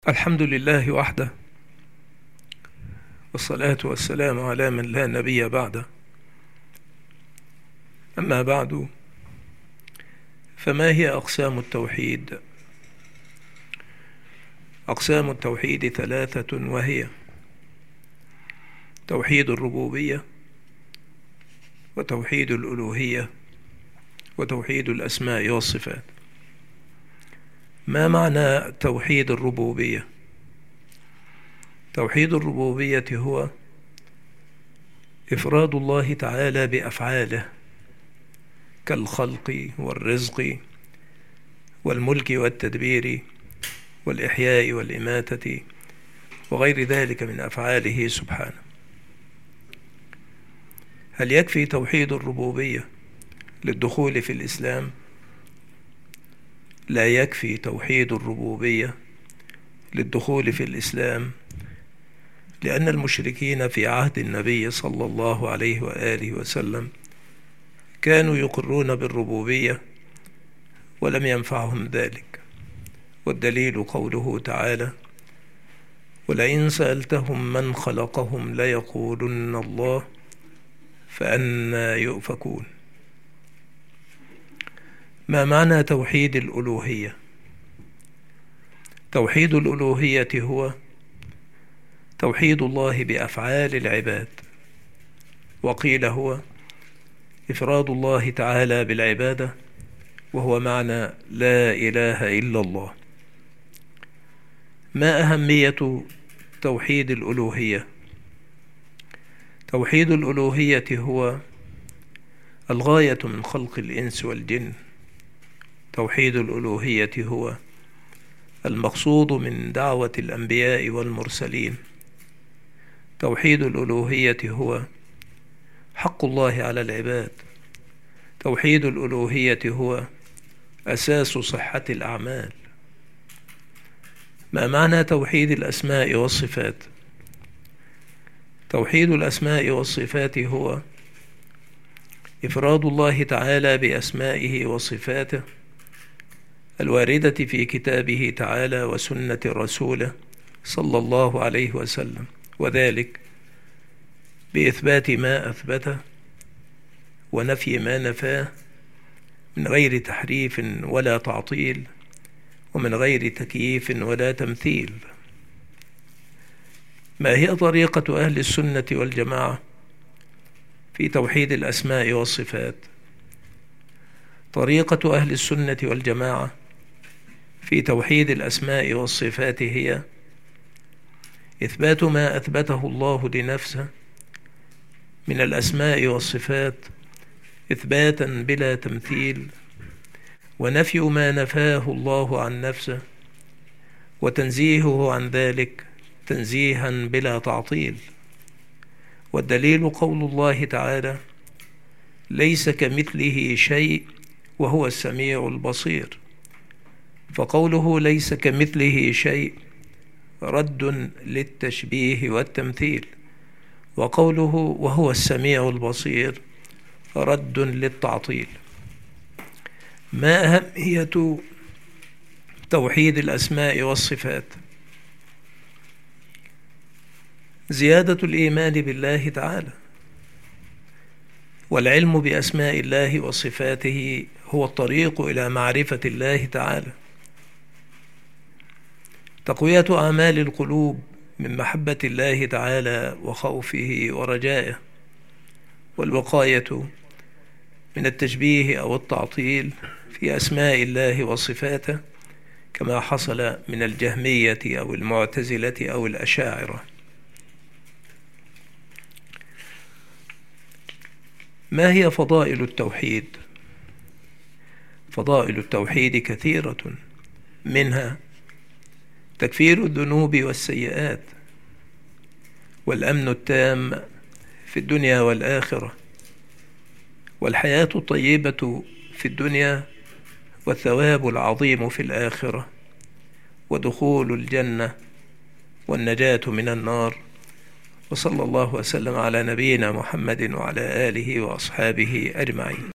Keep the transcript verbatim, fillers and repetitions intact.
الحمد لله وحده، والصلاة والسلام على من لا نبي بعده. أما بعد، فما هي أقسام التوحيد؟ أقسام التوحيد ثلاثة، وهي توحيد الربوبية، وتوحيد الألوهية، وتوحيد الأسماء والصفات. ما معنى توحيد الربوبية؟ توحيد الربوبية هو إفراد الله تعالى بأفعاله كالخلق والرزق والملك والتدبير والإحياء والإماتة وغير ذلك من أفعاله سبحانه. هل يكفي توحيد الربوبية للدخول في الإسلام؟ لا يكفي توحيد الربوبية للدخول في الإسلام، لأن المشركين في عهد النبي صلى الله عليه وآله وسلم كانوا يقرون بالربوبية ولم ينفعهم ذلك، والدليل قوله تعالى: ولئن سألتهم من خلقهم ليقولن الله فأنى يؤفكون. ما معنى توحيد الألوهية؟ توحيد الألوهية هو توحيد الله بأفعال العباد، وقيل هو إفراد الله تعالى بالعبادة، وهو معنى لا إله إلا الله. ما أهمية توحيد الألوهية؟ توحيد الألوهية هو الغاية من خلق الإنس والجن. توحيد الألوهية هو المقصود من دعوة الأنبياء والمرسلين. توحيد الألوهية هو حق الله على العباد. توحيد الألوهية هو أساس صحة الأعمال. ما معنى توحيد الأسماء والصفات؟ توحيد الأسماء والصفات هو إفراد الله تعالى بأسمائه وصفاته الواردة في كتابه تعالى وسنة رسوله صلى الله عليه وسلم، وذلك بإثبات ما أثبته ونفي ما نفاه من غير تحريف ولا تعطيل، ومن غير تكييف ولا تمثيل. ما هي طريقة أهل السنة والجماعة في توحيد الأسماء والصفات؟ طريقة أهل السنة والجماعة في توحيد الأسماء والصفات هي إثبات ما أثبته الله لنفسه من الأسماء والصفات إثباتا بلا تمثيل، ونفي ما نفاه الله عن نفسه، وتنزيهه عن ذلك تنزيها بلا تعطيل. والدليل قول الله تعالى: ليس كمثله شيء وهو السميع البصير. فقوله ليس كمثله شيء رد للتشبيه والتمثيل، وقوله وهو السميع البصير رد للتعطيل. ما أهمية توحيد الأسماء والصفات؟ زيادة الإيمان بالله تعالى، والعلم بأسماء الله وصفاته هو الطريق إلى معرفة الله تعالى. تقوية أعمال القلوب من محبة الله تعالى وخوفه ورجائه، والوقاية من التشبيه أو التعطيل في أسماء الله وصفاته، كما حصل من الجهمية أو المعتزلة أو الأشاعرة. ما هي فضائل التوحيد؟ فضائل التوحيد كثيرة، منها تكفير الذنوب والسيئات، والأمن التام في الدنيا والآخرة، والحياة الطيبة في الدنيا، والثواب العظيم في الآخرة، ودخول الجنة، والنجاة من النار. وصلى الله وسلم على نبينا محمد وعلى آله وأصحابه أجمعين.